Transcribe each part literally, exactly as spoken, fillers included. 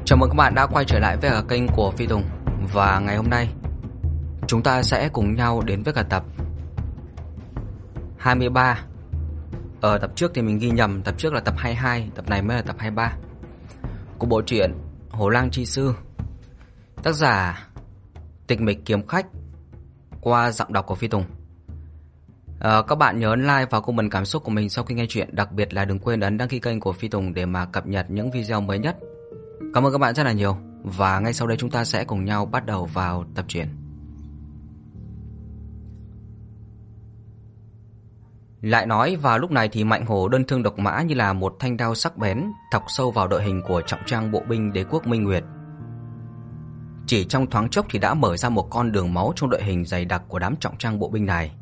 Chào mừng các bạn đã quay trở lại với cả kênh của Phi Tùng. Và ngày hôm nay chúng ta sẽ cùng nhau đến với cả tập hai mươi ba. Ở tập trước thì mình ghi nhầm, tập trước là tập hai mươi hai, tập này mới là tập hai mươi ba của bộ truyện Hồ Lang Chi Sư, tác giả Tịch Mịch Kiếm Khách, qua giọng đọc của Phi Tùng. À, các bạn nhớ ấn like và comment cảm xúc của mình sau khi nghe chuyện, đặc biệt là đừng quên ấn đăng ký kênh của Phi Tùng để mà cập nhật những video mới nhất. Cảm ơn các bạn rất là nhiều. Và ngay sau đây chúng ta sẽ cùng nhau bắt đầu vào tập truyện. Lại nói vào lúc này thì Mạnh Hổ đơn thương độc mã như là một thanh đao sắc bén thọc sâu vào đội hình của trọng trang bộ binh Đế quốc Minh Nguyệt. Chỉ trong thoáng chốc thì đã mở ra một con đường máu trong đội hình dày đặc của đám trọng trang bộ binh này.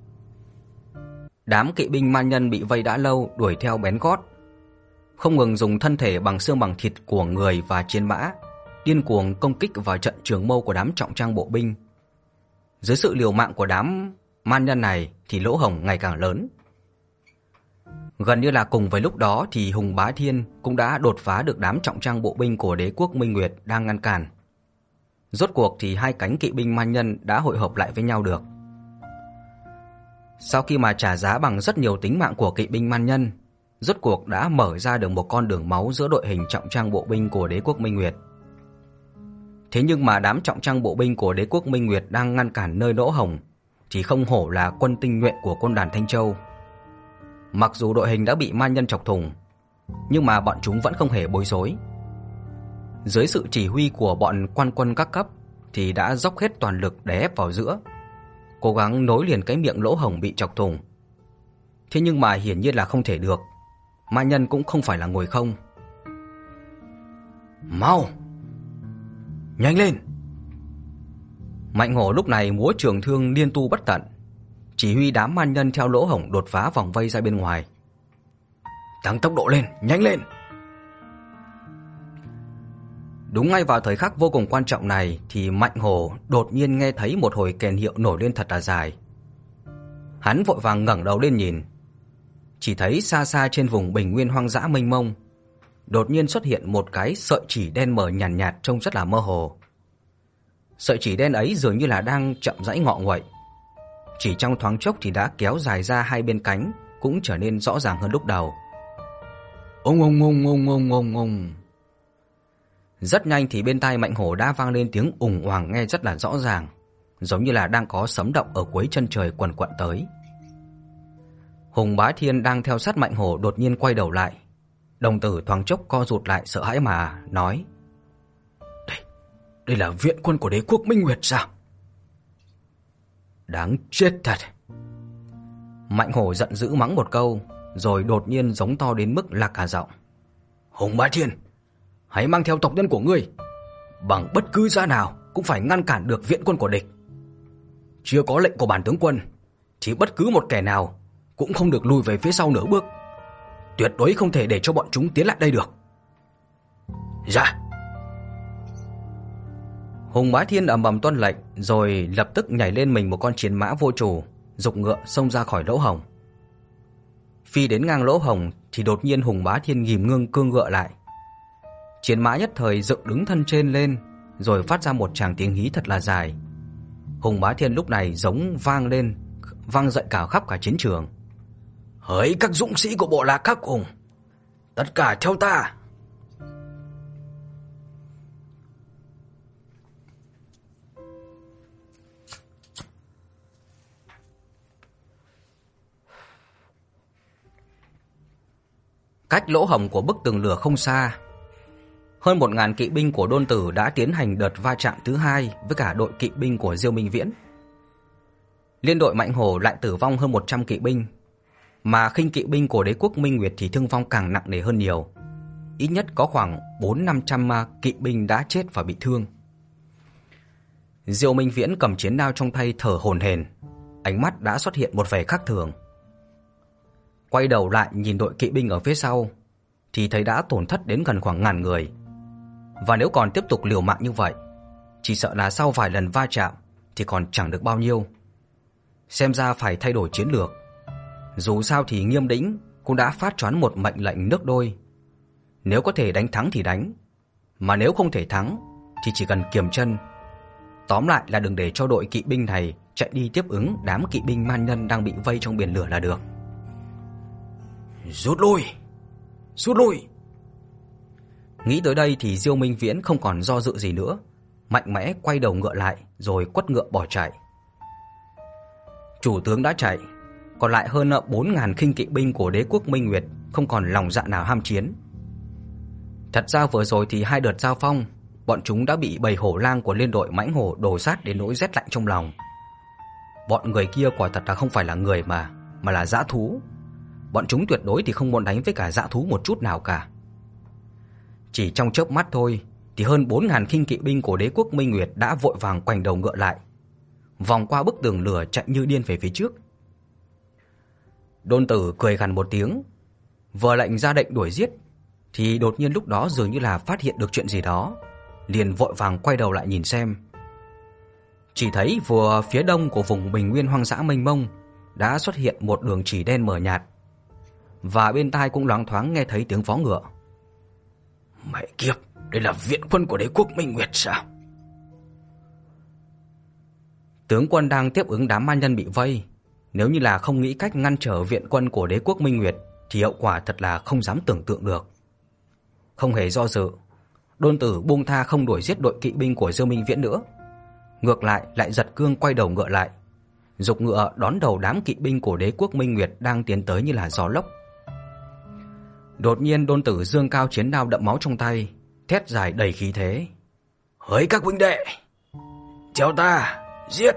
Đám kỵ binh man nhân bị vây đã lâu đuổi theo bén gót, không ngừng dùng thân thể bằng xương bằng thịt của người và chiến mã điên cuồng công kích vào trận trường mâu của đám trọng trang bộ binh. Dưới sự liều mạng của đám man nhân này thì lỗ hổng ngày càng lớn. Gần như là cùng với lúc đó thì Hùng Bá Thiên cũng đã đột phá được đám trọng trang bộ binh của Đế quốc Minh Nguyệt đang ngăn cản. Rốt cuộc thì hai cánh kỵ binh man nhân đã hội hợp lại với nhau được. Sau khi mà trả giá bằng rất nhiều tính mạng của kỵ binh man nhân, rốt cuộc đã mở ra được một con đường máu giữa đội hình trọng trang bộ binh của Đế quốc Minh Nguyệt. Thế nhưng mà đám trọng trang bộ binh của Đế quốc Minh Nguyệt đang ngăn cản nơi lỗ hổng thì không hổ là quân tinh nhuệ của quân đoàn Thanh Châu. Mặc dù đội hình đã bị man nhân chọc thủng, nhưng mà bọn chúng vẫn không hề bối rối. Dưới sự chỉ huy của bọn quan quân các cấp thì đã dốc hết toàn lực để ép vào giữa, cố gắng nối liền cái miệng lỗ hổng bị chọc thủng. Thế nhưng mà hiển nhiên là không thể được. Man nhân cũng không phải là ngồi không. Mau, nhanh lên! Mạnh Hổ lúc này múa trường thương liên tu bất tận, chỉ huy đám man nhân theo lỗ hổng đột phá vòng vây ra bên ngoài. Tăng tốc độ lên, nhanh lên! Đúng ngay vào thời khắc vô cùng quan trọng này thì Mạnh Hổ đột nhiên nghe thấy một hồi kèn hiệu nổi lên thật là dài. Hắn vội vàng ngẩng đầu lên nhìn, chỉ thấy xa xa trên vùng bình nguyên hoang dã mênh mông đột nhiên xuất hiện một cái sợi chỉ đen mờ nhàn nhạt, nhạt trông rất là mơ hồ. Sợi chỉ đen ấy dường như là đang chậm rãi ngọ nguậy, chỉ trong thoáng chốc thì đã kéo dài ra hai bên cánh, cũng trở nên rõ ràng hơn lúc đầu. Ông ông ông ông ông ông ông. Rất nhanh thì bên tai Mạnh Hổ đã vang lên tiếng ùng oàng nghe rất là rõ ràng, giống như là đang có sấm động ở cuối chân trời quần quận tới. Hùng Bá Thiên đang theo sát Mạnh Hổ đột nhiên quay đầu lại, đồng tử thoáng chốc co rụt lại sợ hãi mà nói: Đây, đây là viện quân của Đế quốc Minh Nguyệt sao? Đáng chết thật! Mạnh Hổ giận dữ mắng một câu, rồi đột nhiên giống to đến mức lạc cả giọng: Hùng Bá Thiên, hãy mang theo tộc nhân của ngươi, bằng bất cứ giá nào cũng phải ngăn cản được viện quân của địch. Chưa có lệnh của bản tướng quân thì bất cứ một kẻ nào cũng không được lùi về phía sau nửa bước, tuyệt đối không thể để cho bọn chúng tiến lại đây được. Dạ. Hùng Bá Thiên ầm ầm tuân lệnh, rồi lập tức nhảy lên mình một con chiến mã vô chủ, giục ngựa xông ra khỏi lỗ hổng. Phi đến ngang lỗ hổng thì đột nhiên Hùng Bá Thiên ghìm ngưng cương ngựa lại. Chiến mã nhất thời dựng đứng thân trên lên, rồi phát ra một tràng tiếng hí thật là dài. Hùng Bá Thiên lúc này giống vang lên, vang dậy cả khắp cả chiến trường: Hỡi các dũng sĩ của bộ lạc các cùng, tất cả theo ta! Cách lỗ hổng của bức tường lửa không xa, hơn một ngàn kỵ binh của Đôn Tử đã tiến hành đợt va chạm thứ hai với cả đội kỵ binh của Diêu Minh Viễn. Liên đội Mạnh Hổ lại tử vong hơn một trăm kỵ binh, mà khinh kỵ binh của Đế quốc Minh Nguyệt thì thương vong càng nặng nề hơn nhiều. Ít nhất có khoảng bốn năm trăm kỵ binh đã chết và bị thương. Diêu Minh Viễn cầm chiến đao trong tay thở hổn hển, ánh mắt đã xuất hiện một vẻ khác thường. Quay đầu lại nhìn đội kỵ binh ở phía sau thì thấy đã tổn thất đến gần khoảng ngàn người. Và nếu còn tiếp tục liều mạng như vậy, chỉ sợ là sau vài lần va chạm thì còn chẳng được bao nhiêu. Xem ra phải thay đổi chiến lược. Dù sao thì Nghiêm Đĩnh cũng đã phát choán một mệnh lệnh nước đôi. Nếu có thể đánh thắng thì đánh, mà nếu không thể thắng thì chỉ cần kiềm chân. Tóm lại là đừng để cho đội kỵ binh này chạy đi tiếp ứng đám kỵ binh man nhân đang bị vây trong biển lửa là được. Rút lui, rút lui. Nghĩ tới đây thì Diêu Minh Viễn không còn do dự gì nữa, mạnh mẽ quay đầu ngựa lại rồi quất ngựa bỏ chạy. Chủ tướng đã chạy, còn lại hơn bốn nghìn khinh kỵ binh của đế quốc Minh Nguyệt không còn lòng dạ nào ham chiến. Thật ra vừa rồi thì hai đợt giao phong, bọn chúng đã bị bầy hổ lang của liên đội mãnh hổ đổ sát đến nỗi rét lạnh trong lòng. Bọn người kia quả thật là không phải là người mà, mà là dã thú. Bọn chúng tuyệt đối thì không muốn đánh với cả dã thú một chút nào cả. Chỉ trong chớp mắt thôi thì hơn bốn nghìn khinh kỵ binh của đế quốc Minh Nguyệt đã vội vàng quành đầu ngựa lại, vòng qua bức tường lửa chạy như điên về phía trước. Đôn Tử cười gằn một tiếng, vừa lệnh ra lệnh đuổi giết thì đột nhiên lúc đó dường như là phát hiện được chuyện gì đó, liền vội vàng quay đầu lại nhìn xem. Chỉ thấy vừa phía đông của vùng bình nguyên hoang dã mênh mông đã xuất hiện một đường chỉ đen mờ nhạt, và bên tai cũng loáng thoáng nghe thấy tiếng vó ngựa. Mẹ kiếp, đây là viện quân của đế quốc Minh Nguyệt sao? Tướng quân đang tiếp ứng đám ma nhân bị vây, nếu như là không nghĩ cách ngăn trở viện quân của đế quốc Minh Nguyệt thì hậu quả thật là không dám tưởng tượng được. Không hề do dự, Đôn Tử buông tha không đuổi giết đội kỵ binh của Diêu Minh Viễn nữa, ngược lại lại giật cương quay đầu ngựa lại, giục ngựa đón đầu đám kỵ binh của đế quốc Minh Nguyệt đang tiến tới như là gió lốc. Đột nhiên Đôn Tử giương cao chiến đao đậm máu trong tay, thét dài đầy khí thế. Hỡi các huynh đệ, theo ta, giết!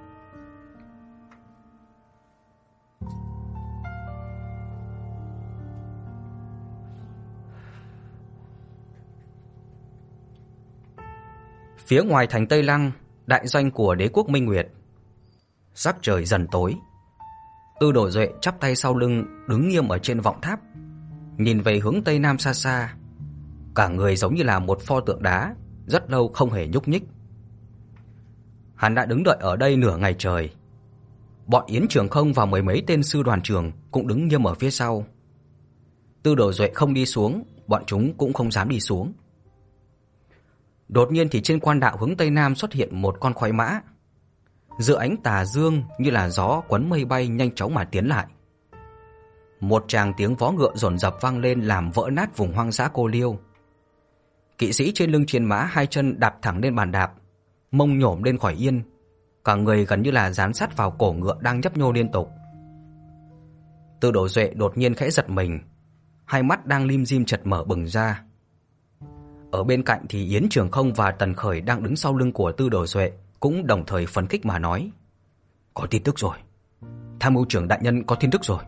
Phía ngoài thành Tây Lăng, đại doanh của đế quốc Minh Nguyệt, sắc trời dần tối. Tư Đồ Duệ chắp tay sau lưng đứng nghiêm ở trên vọng tháp, nhìn về hướng tây nam xa xa, cả người giống như là một pho tượng đá, rất lâu không hề nhúc nhích. Hắn đã đứng đợi ở đây nửa ngày trời. Bọn Yến Trường Không và mười mấy tên sư đoàn trưởng cũng đứng nghiêm ở phía sau. Tư Đồ Duệ không đi xuống, bọn chúng cũng không dám đi xuống. Đột nhiên thì trên quan đạo hướng tây nam xuất hiện một con khoái mã, giữa ánh tà dương như là gió quấn mây bay nhanh chóng mà tiến lại. Một tràng tiếng vó ngựa dồn dập vang lên làm vỡ nát vùng hoang dã cô liêu. Kỵ sĩ trên lưng chiến mã hai chân đạp thẳng lên bàn đạp, mông nhổm lên khỏi yên, cả người gần như là dán sát vào cổ ngựa đang nhấp nhô liên tục. Tư Đồ Duệ đột nhiên khẽ giật mình, hai mắt đang lim dim chợt mở bừng ra. Ở bên cạnh thì Yến Trường Không và Tần Khởi đang đứng sau lưng của Tư Đồ Duệ cũng đồng thời phấn khích mà nói: Có tin tức rồi, tham mưu trưởng đại nhân có tin tức rồi.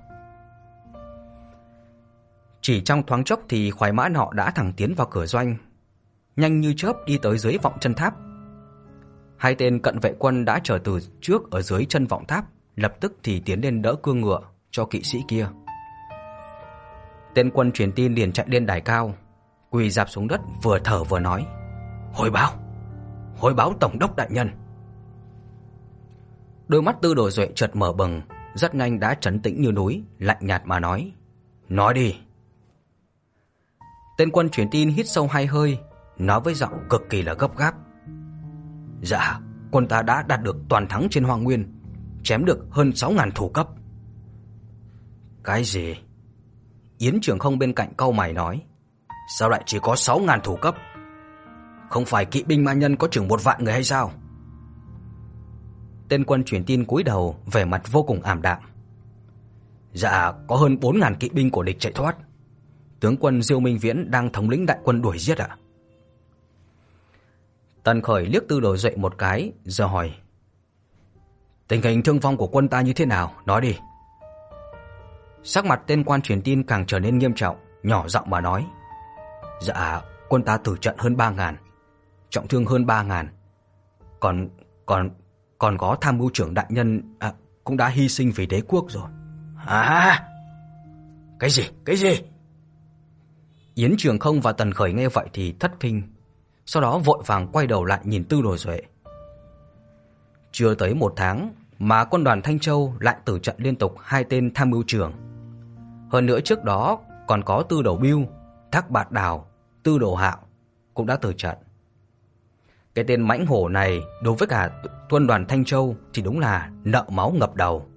Chỉ trong thoáng chốc thì khoái mã nọ đã thẳng tiến vào cửa doanh, nhanh như chớp đi tới dưới vọng chân tháp. Hai tên cận vệ quân đã chờ từ trước ở dưới chân vọng tháp, lập tức thì tiến lên đỡ cương ngựa cho kỵ sĩ kia. Tên quân truyền tin liền chạy lên đài cao, quỳ rạp xuống đất vừa thở vừa nói: Hồi báo, hồi báo tổng đốc đại nhân. Đôi mắt Tư Đồ Duệ chợt mở bừng, rất nhanh đã trấn tĩnh như núi, lạnh nhạt mà nói: Nói đi. Tên quân truyền tin hít sâu hai hơi, nói với giọng cực kỳ là gấp gáp: Dạ, quân ta đã đạt được toàn thắng trên Hoang Nguyên, chém được hơn sáu nghìn thủ cấp. Cái gì? Yến Trường Không bên cạnh cau mày nói: Sao lại chỉ có sáu nghìn thủ cấp? Không phải kỵ binh ma nhân có chừng một vạn người hay sao? Tên quân truyền tin cúi đầu, vẻ mặt vô cùng ảm đạm: Dạ, có hơn bốn nghìn kỵ binh của địch chạy thoát. Tướng quân Diêu Minh Viễn đang thống lĩnh đại quân đuổi giết ạ. À? Tần Khởi liếc Tư Đồ Duệ một cái, giờ hỏi: Tình hình thương vong của quân ta như thế nào? Nói đi. Sắc mặt tên quan truyền tin càng trở nên nghiêm trọng, nhỏ giọng mà nói: Dạ, quân ta tử trận hơn ba nghìn, trọng thương hơn ba nghìn. Còn còn còn có tham mưu trưởng đại nhân à, cũng đã hy sinh vì đế quốc rồi. À? Cái gì? Cái gì? Yến Trường Không và Tần Khởi nghe vậy thì thất kinh, sau đó vội vàng quay đầu lại nhìn Tư Đồ Duệ. Chưa tới một tháng mà quân đoàn Thanh Châu lại tử trận liên tục hai tên tham mưu trưởng. Hơn nữa trước đó còn có Tư Đồ Bưu, Thác Bạt Đào, Tư Đồ Hạo, cũng đã từ trận. Cái tên mãnh hổ này đối với cả quân đoàn Thanh Châu thì đúng là nợ máu ngập đầu.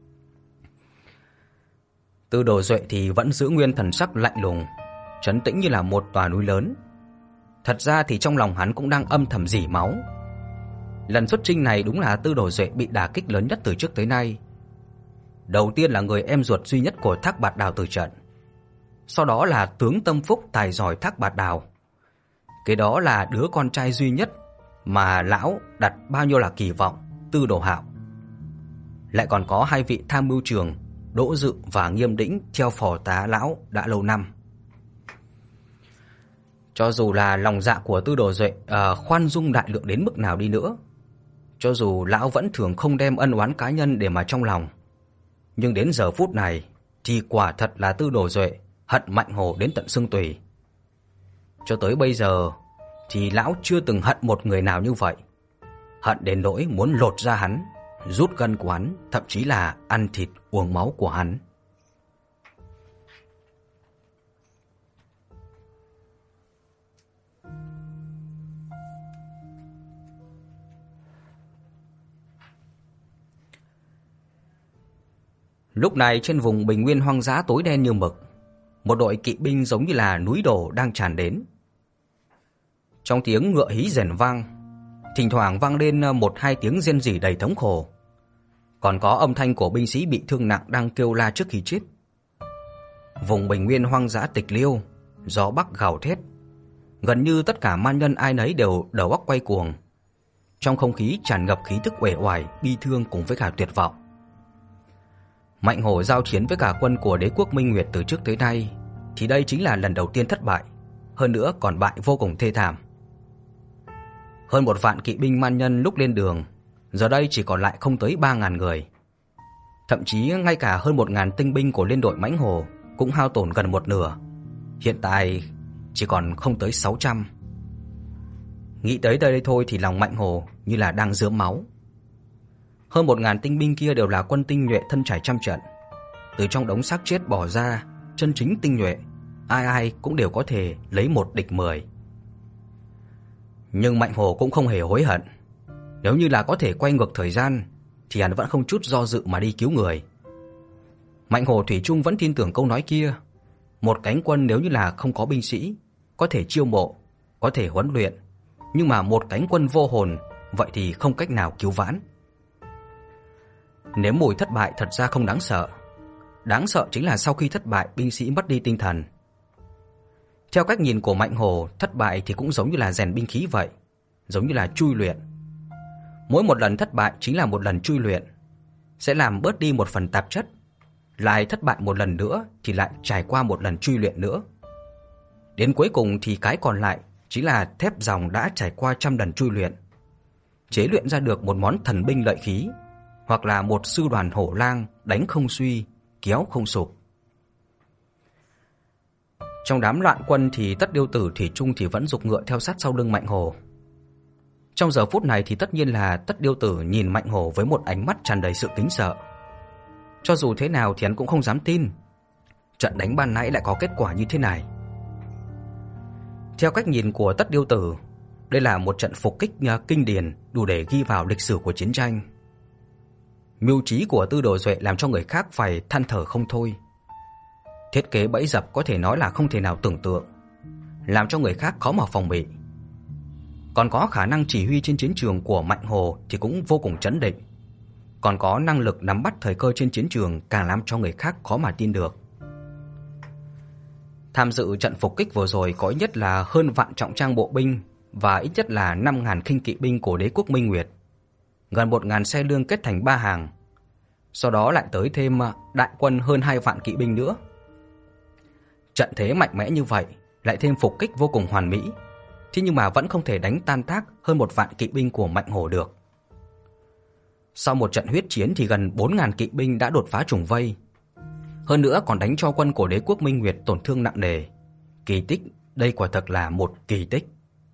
Tư Đồ Duệ thì vẫn giữ nguyên thần sắc lạnh lùng, trấn tĩnh như là một tòa núi lớn. Thật ra thì trong lòng hắn cũng đang âm thầm rỉ máu. Lần xuất chinh này đúng là Tư Đồ Duệ bị đả kích lớn nhất từ trước tới nay. Đầu tiên là người em ruột duy nhất của Thác Bạt Đào từ trận. Sau đó là tướng tâm phúc tài giỏi Thác Bạt Đào. Cái đó là đứa con trai duy nhất mà lão đặt bao nhiêu là kỳ vọng, Tư Đồ Hạo. Lại còn có hai vị tham mưu trưởng Đỗ Dự và Nghiêm Đĩnh theo phò tá lão đã lâu năm. Cho dù là lòng dạ của Tư Đồ Duệ uh, khoan dung đại lượng đến mức nào đi nữa, cho dù lão vẫn thường không đem ân oán cá nhân để mà trong lòng, nhưng đến giờ phút này thì quả thật là Tư Đồ Duệ hận Mạnh Hổ đến tận xương tủy. Cho tới bây giờ thì lão chưa từng hận một người nào như vậy, hận đến nỗi muốn lột ra hắn, rút gân của hắn, thậm chí là ăn thịt uống máu của hắn. Lúc này trên vùng bình nguyên hoang dã tối đen như mực, một đội kỵ binh giống như là núi đổ đang tràn đến. Trong tiếng ngựa hí rền vang, thỉnh thoảng vang lên một hai tiếng rên rỉ đầy thống khổ. Còn có âm thanh của binh sĩ bị thương nặng đang kêu la trước khi chết. Vùng bình nguyên hoang dã tịch liêu, gió bắc gào thét. Gần như tất cả man nhân ai nấy đều đầu óc quay cuồng. Trong không khí tràn ngập khí tức uể oải, bi thương cùng với cả tuyệt vọng. Mạnh Hổ giao chiến với cả quân của đế quốc Minh Nguyệt từ trước tới nay thì đây chính là lần đầu tiên thất bại, hơn nữa còn bại vô cùng thê thảm. Hơn một vạn kỵ binh man nhân lúc lên đường, giờ đây chỉ còn lại không tới ba ngàn người. Thậm chí ngay cả hơn một ngàn tinh binh của liên đội Mãnh Hổ cũng hao tổn gần một nửa. Hiện tại chỉ còn không tới sáu trăm. Nghĩ tới đây thôi thì lòng Mạnh Hổ như là đang rớm máu. Hơn một ngàn tinh binh kia đều là quân tinh nhuệ thân trải trăm trận. Từ trong đống xác chết bỏ ra, chân chính tinh nhuệ, ai ai cũng đều có thể lấy một địch mười. Nhưng Mạnh Hổ cũng không hề hối hận. Nếu như là có thể quay ngược thời gian thì hắn vẫn không chút do dự mà đi cứu người. Mạnh Hổ thủy chung vẫn tin tưởng câu nói kia, một cánh quân nếu như là không có binh sĩ, có thể chiêu mộ, có thể huấn luyện, nhưng mà một cánh quân vô hồn, vậy thì không cách nào cứu vãn. Nếm mùi thất bại thật ra không đáng sợ. Đáng sợ chính là sau khi thất bại, binh sĩ mất đi tinh thần. Theo cách nhìn của Mạnh Hổ, thất bại thì cũng giống như là rèn binh khí vậy, giống như là chui luyện. Mỗi một lần thất bại chính là một lần chui luyện, sẽ làm bớt đi một phần tạp chất. Lại thất bại một lần nữa thì lại trải qua một lần chui luyện nữa. Đến cuối cùng thì cái còn lại chính là thép ròng đã trải qua trăm lần chui luyện, chế luyện ra được một món thần binh lợi khí, hoặc là một sư đoàn hổ lang đánh không suy, kéo không sụp. Trong đám loạn quân thì Tất Điêu Tử thủy chung thì vẫn giục ngựa theo sát sau lưng Mạnh Hổ. Trong giờ phút này thì tất nhiên là Tất Điêu Tử nhìn Mạnh Hổ với một ánh mắt tràn đầy sự kính sợ. Cho dù thế nào thì hắn cũng không dám tin trận đánh ban nãy lại có kết quả như thế này. Theo cách nhìn của Tất Điêu Tử, đây là một trận phục kích kinh điển đủ để ghi vào lịch sử của chiến tranh. Mưu trí của Tư Đồ Duệ làm cho người khác phải than thở không thôi. Thiết kế bẫy dập có thể nói là không thể nào tưởng tượng, làm cho người khác khó mà phòng bị. Còn có khả năng chỉ huy trên chiến trường của Mạnh Hổ thì cũng vô cùng trấn định. Còn có năng lực nắm bắt thời cơ trên chiến trường càng làm cho người khác khó mà tin được. Tham dự trận phục kích vừa rồi có ít nhất là hơn vạn trọng trang bộ binh và ít nhất là năm ngàn khinh kỵ binh của đế quốc Minh Nguyệt, gần một ngàn xe lương kết thành ba hàng. Sau đó lại tới thêm đại quân hơn hai vạn kỵ binh nữa. Trận thế mạnh mẽ như vậy, lại thêm phục kích vô cùng hoàn mỹ, thế nhưng mà vẫn không thể đánh tan tác hơn một vạn kỵ binh của Mạnh Hổ được. Sau một trận huyết chiến thì gần bốn ngàn kỵ binh đã đột phá trùng vây. Hơn nữa còn đánh cho quân của đế quốc Minh Nguyệt tổn thương nặng nề. Kỳ tích, đây quả thật là một kỳ tích.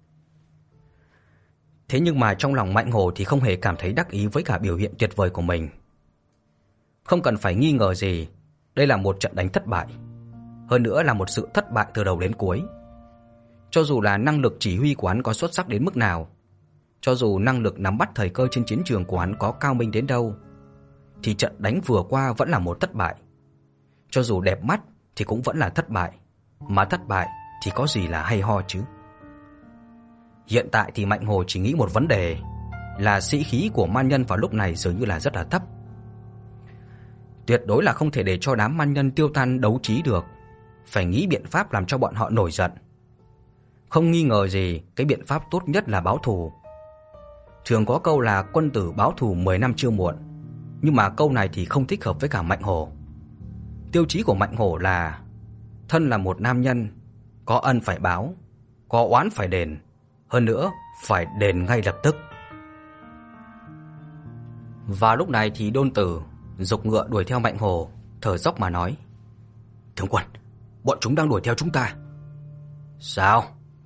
Thế nhưng mà trong lòng Mạnh Hổ thì không hề cảm thấy đắc ý với cả biểu hiện tuyệt vời của mình. Không cần phải nghi ngờ gì, đây là một trận đánh thất bại. Hơn nữa là một sự thất bại từ đầu đến cuối. Cho dù là năng lực chỉ huy của hắn có xuất sắc đến mức nào, cho dù năng lực nắm bắt thời cơ trên chiến trường của hắn có cao minh đến đâu, thì trận đánh vừa qua vẫn là một thất bại. Cho dù đẹp mắt thì cũng vẫn là thất bại, mà thất bại thì có gì là hay ho chứ. Hiện tại thì Mạnh Hồ chỉ nghĩ một vấn đề là sĩ khí của man nhân vào lúc này dường như là rất là thấp. Tuyệt đối là không thể để cho đám man nhân tiêu tan đấu trí được, phải nghĩ biện pháp làm cho bọn họ nổi giận. Không nghi ngờ gì, cái biện pháp tốt nhất là báo thù. Thường có câu là quân tử báo thù mười năm chưa muộn, nhưng mà câu này thì không thích hợp với cả Mạnh Hổ. Tiêu chí của Mạnh Hổ là thân là một nam nhân, có ân phải báo, có oán phải đền, hơn nữa phải đền ngay lập tức. Và lúc này thì Đôn Tử giục ngựa đuổi theo Mạnh Hổ, thở dốc mà nói: "Tướng quân, bọn chúng đang đuổi theo chúng ta." "Sao?"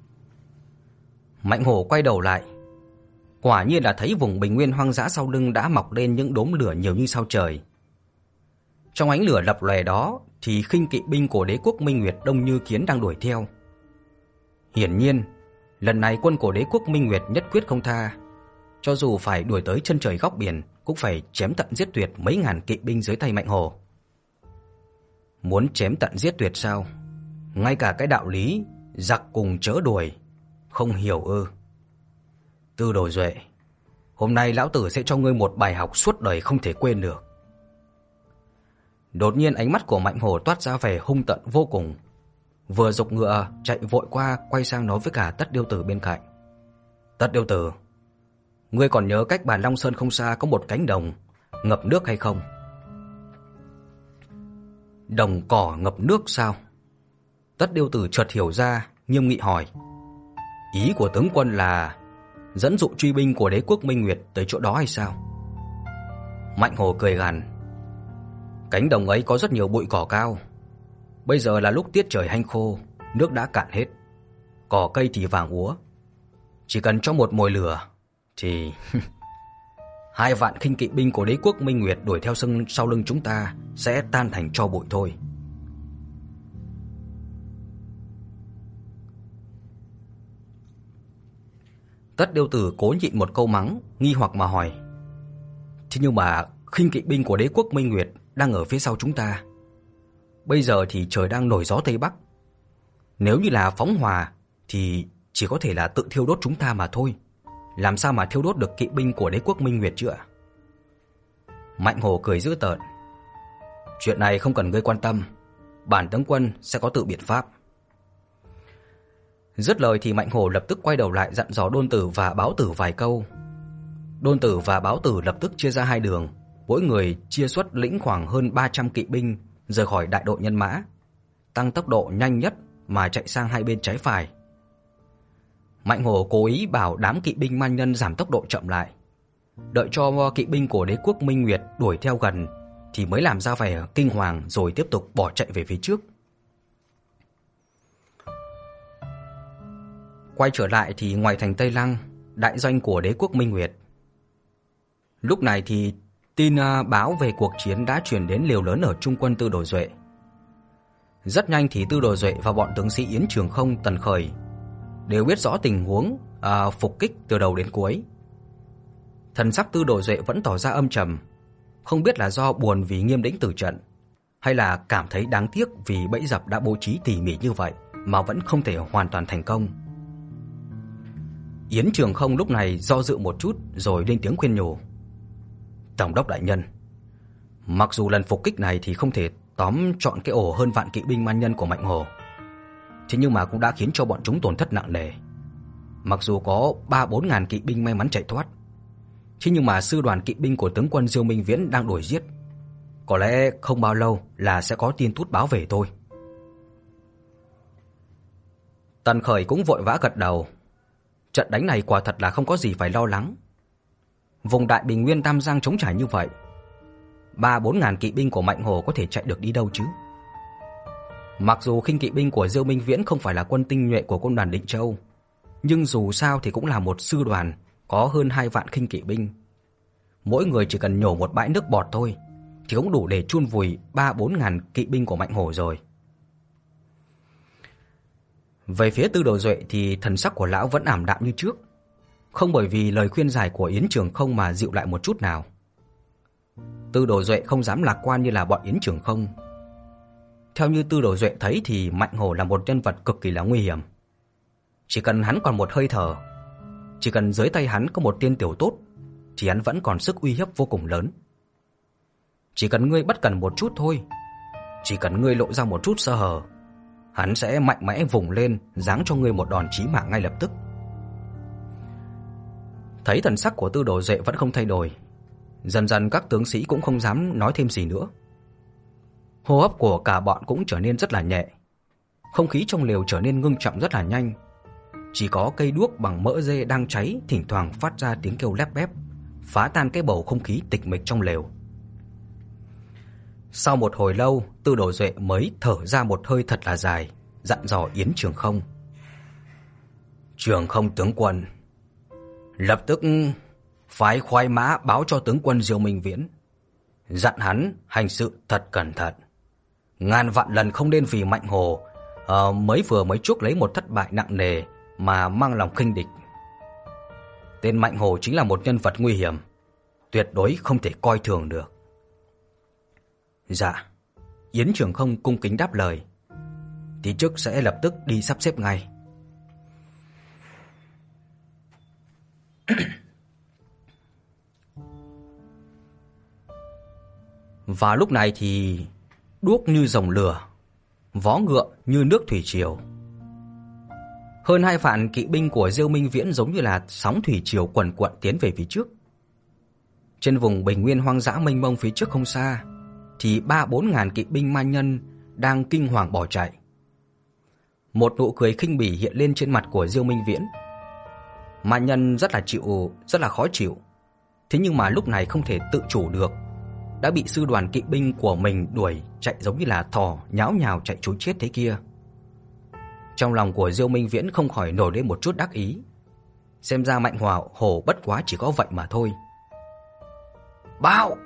Mạnh Hổ quay đầu lại, quả nhiên là thấy vùng bình nguyên hoang dã sau lưng đã mọc lên những đốm lửa nhiều như sao trời. Trong ánh lửa lập lòe đó thì khinh kỵ binh của đế quốc Minh Nguyệt đông như kiến đang đuổi theo. Hiển nhiên, lần này quân của đế quốc Minh Nguyệt nhất quyết không tha, cho dù phải đuổi tới chân trời góc biển cũng phải chém tận giết tuyệt mấy ngàn kỵ binh dưới tay Mạnh Hổ. Muốn chém tận giết tuyệt sao? Ngay cả cái đạo lý giặc cùng chớ đuổi không hiểu ư? Tư Đồ Duệ, hôm nay lão tử sẽ cho ngươi một bài học suốt đời không thể quên được. Đột nhiên ánh mắt của Mạnh Hổ toát ra vẻ hung tợn vô cùng, vừa giục ngựa chạy vội qua, quay sang nói với cả Tất Điêu Tử bên cạnh: "Tất Điêu Tử, ngươi còn nhớ cách Bàn Long Sơn không xa có một cánh đồng ngập nước hay không?" "Đồng cỏ ngập nước sao?" Tất Điêu Tử chợt hiểu ra, nghiêm nghị hỏi: "Ý của tướng quân là dẫn dụ truy binh của đế quốc Minh Nguyệt tới chỗ đó hay sao?" Mạnh Hổ cười gằn: "Cánh đồng ấy có rất nhiều bụi cỏ cao. Bây giờ là lúc tiết trời hanh khô, nước đã cạn hết, cỏ cây thì vàng úa. Chỉ cần cho một mồi lửa thì hai vạn khinh kỵ binh của đế quốc Minh Nguyệt đuổi theo sân sau lưng chúng ta sẽ tan thành tro bụi thôi." Tất Điêu Tử cố nhịn một câu mắng, nghi hoặc mà hỏi: "Thế nhưng mà khinh kỵ binh của đế quốc Minh Nguyệt đang ở phía sau chúng ta. Bây giờ thì trời đang nổi gió tây bắc. Nếu như là phóng hỏa thì chỉ có thể là tự thiêu đốt chúng ta mà thôi. Làm sao mà thiêu đốt được kỵ binh của đế quốc Minh Nguyệt chứ ạ?" Mạnh Hổ cười dữ tợn: "Chuyện này không cần ngươi quan tâm, bản tướng quân sẽ có tự biện pháp." Dứt lời thì Mạnh Hổ lập tức quay đầu lại dặn dò Đôn Tử và Báo Tử vài câu. Đôn Tử và Báo Tử lập tức chia ra hai đường, mỗi người chia suất lĩnh khoảng hơn ba trăm kỵ binh rời khỏi đại đội nhân mã, tăng tốc độ nhanh nhất mà chạy sang hai bên trái phải. Mạnh Hổ cố ý bảo đám kỵ binh man nhân giảm tốc độ chậm lại, đợi cho kỵ binh của đế quốc Minh Nguyệt đuổi theo gần thì mới làm ra vẻ kinh hoàng rồi tiếp tục bỏ chạy về phía trước. Quay trở lại thì ngoài thành Tây Lăng, đại doanh của đế quốc Minh Nguyệt. Lúc này thì tin báo về cuộc chiến đã truyền đến liều lớn ở trung quân Tư Đồ Duệ. Rất nhanh thì Tư Đồ Duệ và bọn tướng sĩ Yến Trường Không, Tần Khởi đều biết rõ tình huống à, phục kích từ đầu đến cuối. Thần sắc Tư Đồ Duệ vẫn tỏ ra âm trầm, không biết là do buồn vì Nghiêm Đĩnh tử trận, hay là cảm thấy đáng tiếc vì bẫy dập đã bố trí tỉ mỉ như vậy mà vẫn không thể hoàn toàn thành công. Yến Trường Không lúc này do dự một chút rồi lên tiếng khuyên nhủ: "Tổng đốc đại nhân, mặc dù lần phục kích này thì không thể tóm trọn cái ổ hơn vạn kỵ binh man nhân của Mạnh Hổ, thế nhưng mà cũng đã khiến cho bọn chúng tổn thất nặng nề. Mặc dù có ba bốn ngàn kỵ binh may mắn chạy thoát, thế nhưng mà sư đoàn kỵ binh của tướng quân Diêu Minh Viễn đang đuổi giết, có lẽ không bao lâu là sẽ có tin tốt báo về thôi." Tần Khởi cũng vội vã gật đầu. Trận đánh này quả thật là không có gì phải lo lắng. Vùng đại bình nguyên Tam Giang trống trải như vậy, ba bốn ngàn kỵ binh của Mạnh Hổ có thể chạy được đi đâu chứ? Mặc dù khinh kỵ binh của Diêu Minh Viễn không phải là quân tinh nhuệ của quân đoàn Định Châu, nhưng dù sao thì cũng là một sư đoàn có hơn hai vạn khinh kỵ binh. Mỗi người chỉ cần nhổ một bãi nước bọt thôi thì cũng đủ để chôn vùi ba bốn ngàn kỵ binh của Mạnh Hổ rồi. Về phía Tư Đồ Duệ thì thần sắc của lão vẫn ảm đạm như trước, không bởi vì lời khuyên giải của Yến Trường Không mà dịu lại một chút nào. Tư Đồ Duệ không dám lạc quan như là bọn Yến Trường Không. Theo như Tư Đồ Duệ thấy thì Mạnh Hổ là một nhân vật cực kỳ là nguy hiểm. Chỉ cần hắn còn một hơi thở, chỉ cần dưới tay hắn có một tiên tiểu tốt thì hắn vẫn còn sức uy hiếp vô cùng lớn. Chỉ cần ngươi bất cẩn một chút thôi, chỉ cần ngươi lộ ra một chút sơ hở, hắn sẽ mạnh mẽ vùng lên, giáng cho ngươi một đòn chí mạng ngay lập tức. Thấy thần sắc của Tư Đồ Duệ vẫn không thay đổi, dần dần các tướng sĩ cũng không dám nói thêm gì nữa. Hô hấp của cả bọn cũng trở nên rất là nhẹ. Không khí trong lều trở nên ngưng trọng rất là nhanh. Chỉ có cây đuốc bằng mỡ dê đang cháy thỉnh thoảng phát ra tiếng kêu lép bép, phá tan cái bầu không khí tịch mịch trong lều. Sau một hồi lâu, Tư Đồ Duệ mới thở ra một hơi thật là dài, dặn dò Yến Trường Không. Trường Không tướng quân, lập tức phái khoái mã báo cho tướng quân Diêu Minh Viễn, dặn hắn hành sự thật cẩn thận, ngàn vạn lần không nên vì Mạnh Hồ uh, mới vừa mới chuốc lấy một thất bại nặng nề mà mang lòng khinh địch. Tên Mạnh Hồ chính là một nhân vật nguy hiểm, tuyệt đối không thể coi thường được. Dạ, Yến Trường Không cung kính đáp lời. Tí chức sẽ lập tức đi sắp xếp ngay. Và lúc này thì đuốc như rồng lửa, vó ngựa như nước thủy triều. Hơn hai vạn kỵ binh của Diêu Minh Viễn giống như là sóng thủy triều quần quận tiến về phía trước. Trên vùng bình nguyên hoang dã mênh mông phía trước không xa thì ba bốn ngàn kỵ binh ma nhân đang kinh hoàng bỏ chạy. Một nụ cười khinh bỉ hiện lên trên mặt của Diêu Minh Viễn. Ma nhân rất là chịu, rất là khó chịu. Thế nhưng mà lúc này không thể tự chủ được, đã bị sư đoàn kỵ binh của mình đuổi chạy giống như là thỏ nháo nhào chạy trốn chết thế kia. Trong lòng của Diêu Minh Viễn không khỏi nổi lên một chút đắc ý. Xem ra Mạnh Hỏa Hổ bất quá chỉ có vậy mà thôi. Báo!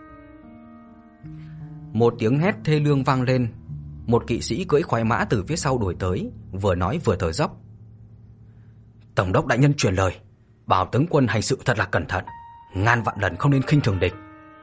Một tiếng hét thê lương vang lên. Một kỵ sĩ cưỡi khoái mã từ phía sau đuổi tới, vừa nói vừa thở dốc. Tổng đốc đại nhân truyền lời, bảo tướng quân hành sự thật là cẩn thận, ngàn vạn lần không nên khinh thường địch.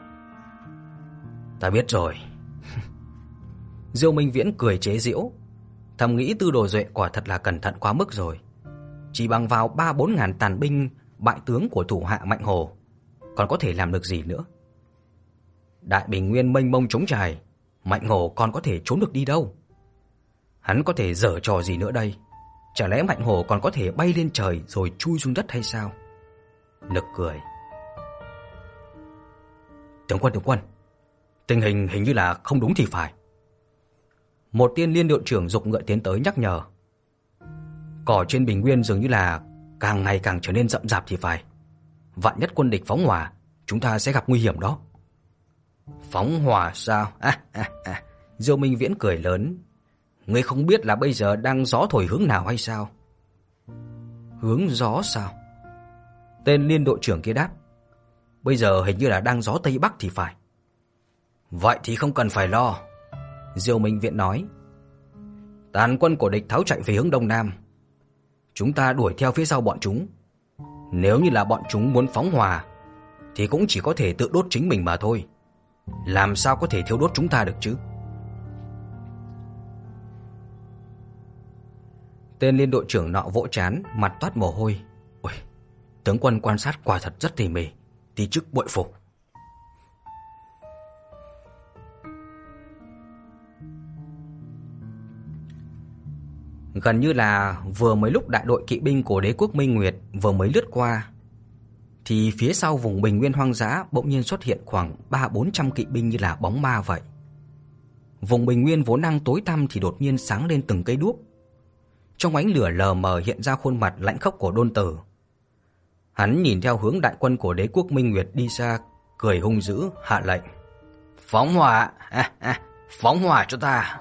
Ta biết rồi. Diêu Minh Viễn cười chế giễu, thầm nghĩ Tư Đồ Duệ quả thật là cẩn thận quá mức rồi. Chỉ bằng vào ba bốn ngàn tàn binh bại tướng của thủ hạ Mạnh Hồ, còn có thể làm được gì nữa? Đại bình nguyên mênh mông trống trải, Mạnh Hồ còn có thể trốn được đi đâu? Hắn có thể giở trò gì nữa đây? Chả lẽ Mạnh Hồ còn có thể bay lên trời rồi chui xuống đất hay sao? Nực cười. Tướng quân, tướng quân, tình hình hình như là không đúng thì phải. Một tiên liên đội trưởng giục ngựa tiến tới nhắc nhở. Cỏ trên bình nguyên dường như là càng ngày càng trở nên rậm rạp thì phải. Vạn nhất quân địch phóng hỏa, chúng ta sẽ gặp nguy hiểm đó. Phóng hỏa sao? À, à, à. Diêu Minh Viễn cười lớn. Ngươi không biết là bây giờ đang gió thổi hướng nào hay sao? Hướng gió sao? Tên liên đội trưởng kia đáp. Bây giờ hình như là đang gió Tây Bắc thì phải. Vậy thì không cần phải lo. Diêu Minh Viễn nói. Tàn quân của địch tháo chạy về hướng Đông Nam. Chúng ta đuổi theo phía sau bọn chúng. Nếu như là bọn chúng muốn phóng hỏa thì cũng chỉ có thể tự đốt chính mình mà thôi. Làm sao có thể thiếu đốt chúng ta được chứ? Tên liên đội trưởng nọ vỗ trán, mặt toát mồ hôi. Ôi, tướng quân quan sát quả thật rất tỉ mỉ, tí chức bội phục. Gần như là vừa mới lúc đại đội kỵ binh của đế quốc Minh Nguyệt vừa mới lướt qua, thì phía sau vùng bình nguyên hoang dã bỗng nhiên xuất hiện khoảng ba bốn trăm kỵ binh như là bóng ma vậy. Vùng bình nguyên vốn đang tối tăm thì đột nhiên sáng lên từng cây đuốc. Trong ánh lửa lờ mờ hiện ra khuôn mặt lãnh khốc của Đôn Tử. Hắn nhìn theo hướng đại quân của đế quốc Minh Nguyệt đi xa, cười hung dữ hạ lệnh. Phóng hỏa, à, à, phóng hỏa cho ta.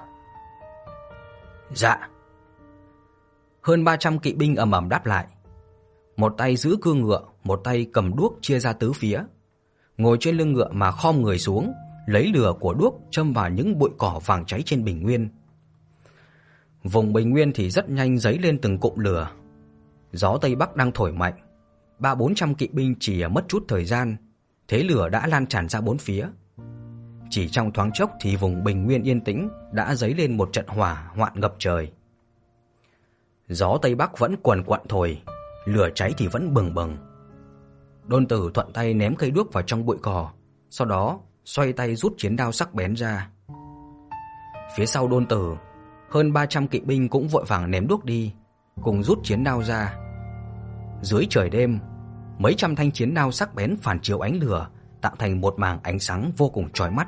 Dạ. Hơn ba trăm kỵ binh ầm ầm đáp lại. Một tay giữ cương ngựa, một tay cầm đuốc chia ra tứ phía. Ngồi trên lưng ngựa mà khom người xuống, lấy lửa của đuốc châm vào những bụi cỏ vàng cháy trên bình nguyên. Vùng bình nguyên thì rất nhanh dấy lên từng cụm lửa. Gió Tây Bắc đang thổi mạnh, ba bốn trăm kỵ binh chỉ mất chút thời gian, thế lửa đã lan tràn ra bốn phía. Chỉ trong thoáng chốc thì vùng bình nguyên yên tĩnh đã dấy lên một trận hỏa hoạn ngập trời. Gió Tây Bắc vẫn quần quận thổi, lửa cháy thì vẫn bừng bừng. Đôn Tử thuận tay ném cây đuốc vào trong bụi cỏ, sau đó xoay tay rút chiến đao sắc bén ra. Phía sau Đôn Tử, hơn ba trăm kỵ binh cũng vội vàng ném đuốc đi, cùng rút chiến đao ra. Dưới trời đêm, mấy trăm thanh chiến đao sắc bén phản chiếu ánh lửa, tạo thành một màn ánh sáng vô cùng chói mắt.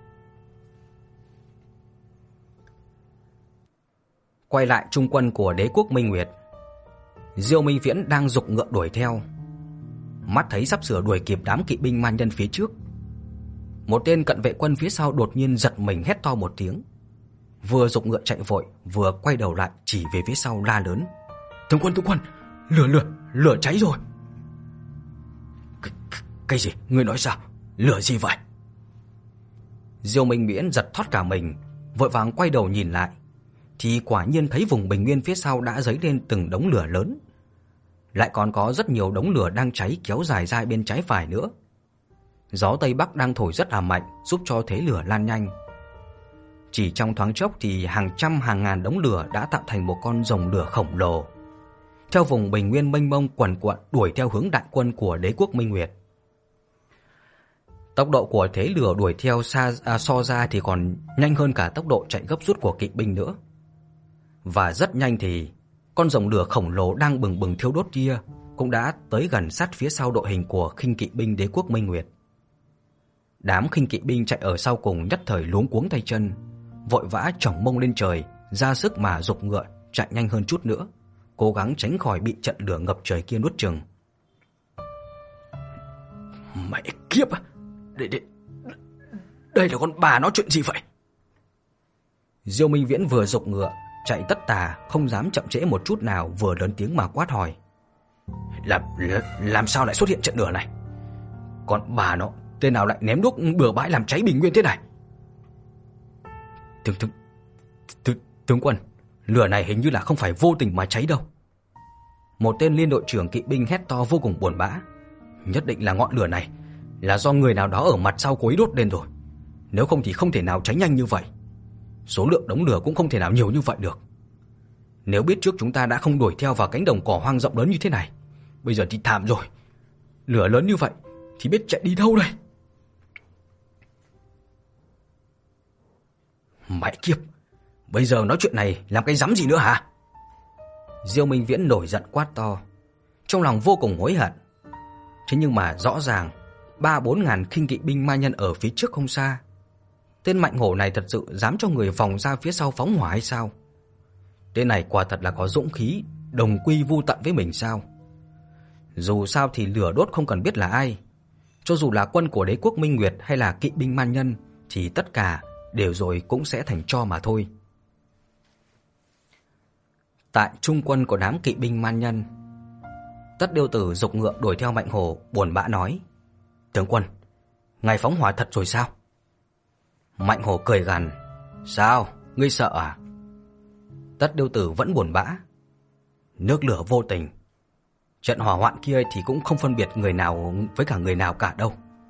Quay lại trung quân của đế quốc Minh Nguyệt, Diêu Minh Viễn đang giục ngựa đuổi theo. Mắt thấy sắp sửa đuổi kịp đám kỵ binh man nhân phía trước, một tên cận vệ quân phía sau đột nhiên giật mình hét to một tiếng, vừa giục ngựa chạy vội, vừa quay đầu lại chỉ về phía sau la lớn: "Tướng quân, tướng quân, lửa lửa, lửa cháy rồi!" Cái, cái gì? Ngươi nói sao? Lửa gì vậy? Diêu Minh Viễn giật thót cả mình, vội vàng quay đầu nhìn lại, thì quả nhiên thấy vùng bình nguyên phía sau đã dấy lên từng đống lửa lớn, lại còn có rất nhiều đống lửa đang cháy kéo dài ra bên trái phải nữa. Gió Tây Bắc đang thổi rất là mạnh, giúp cho thế lửa lan nhanh. Chỉ trong thoáng chốc thì hàng trăm hàng ngàn đống lửa đã tạo thành một con rồng lửa khổng lồ, theo vùng bình nguyên mênh mông quần quận đuổi theo hướng đại quân của đế quốc Minh Nguyệt. Tốc độ của thế lửa đuổi theo xa à, so ra thì còn nhanh hơn cả tốc độ chạy gấp rút của kỵ binh nữa. Và rất nhanh thì con rồng lửa khổng lồ đang bừng bừng thiêu đốt kia cũng đã tới gần sát phía sau đội hình của khinh kỵ binh đế quốc Minh Nguyệt. Đám khinh kỵ binh chạy ở sau cùng nhất thời luống cuống tay chân, vội vã chổng mông lên trời, ra sức mà giục ngựa chạy nhanh hơn chút nữa, cố gắng tránh khỏi bị trận lửa ngập trời kia nuốt chửng. Mẹ kiếp à! Đây, đây, đây là con bà nói chuyện gì vậy? Diêu Minh Viễn vừa giục ngựa chạy tất tà, không dám chậm trễ một chút nào, vừa lớn tiếng mà quát hỏi: làm, làm sao lại xuất hiện trận lửa này? Con bà nó, tên nào lại ném đuốc bừa bãi làm cháy bình nguyên thế này? Tướng, tướng, tướng, tướng quân, lửa này hình như là không phải vô tình mà cháy đâu. Một tên liên đội trưởng kỵ binh hét to vô cùng buồn bã: nhất định là ngọn lửa này là do người nào đó ở mặt sau cố ý đốt lên rồi, nếu không thì không thể nào cháy nhanh như vậy. Số lượng đống lửa cũng không thể nào nhiều như vậy được. Nếu biết trước chúng ta đã không đuổi theo vào cánh đồng cỏ hoang rộng lớn như thế này, bây giờ thì thảm rồi. Lửa lớn như vậy thì biết chạy đi đâu đây? Mẹ kiếp, bây giờ nói chuyện này làm cái rắm gì nữa hả? Diêu Minh Viễn nổi giận quát to, trong lòng vô cùng hối hận. Thế nhưng mà rõ ràng ba bốn ngàn khinh kỵ binh ma nhân ở phía trước không xa. Tên Mạnh Hổ này thật sự dám cho người vòng ra phía sau phóng hỏa hay sao? Tên này quả thật là có dũng khí đồng quy vu tận với mình sao? Dù sao thì lửa đốt không cần biết là ai, cho dù là quân của đế quốc Minh Nguyệt hay là kỵ binh man nhân thì tất cả đều rồi cũng sẽ thành tro mà thôi. Tại trung quân của đám kỵ binh man nhân, Tất Điêu Tử giục ngựa đuổi theo Mạnh Hổ, buồn bã nói: tướng quân, ngài phóng hỏa thật rồi sao? Mạnh Hổ cười gằn: sao, ngươi sợ à? Tất Điêu Tử vẫn buồn bã: nước lửa vô tình, trận hỏa hoạn kia thì cũng không phân biệt người nào với cả người nào cả đâu.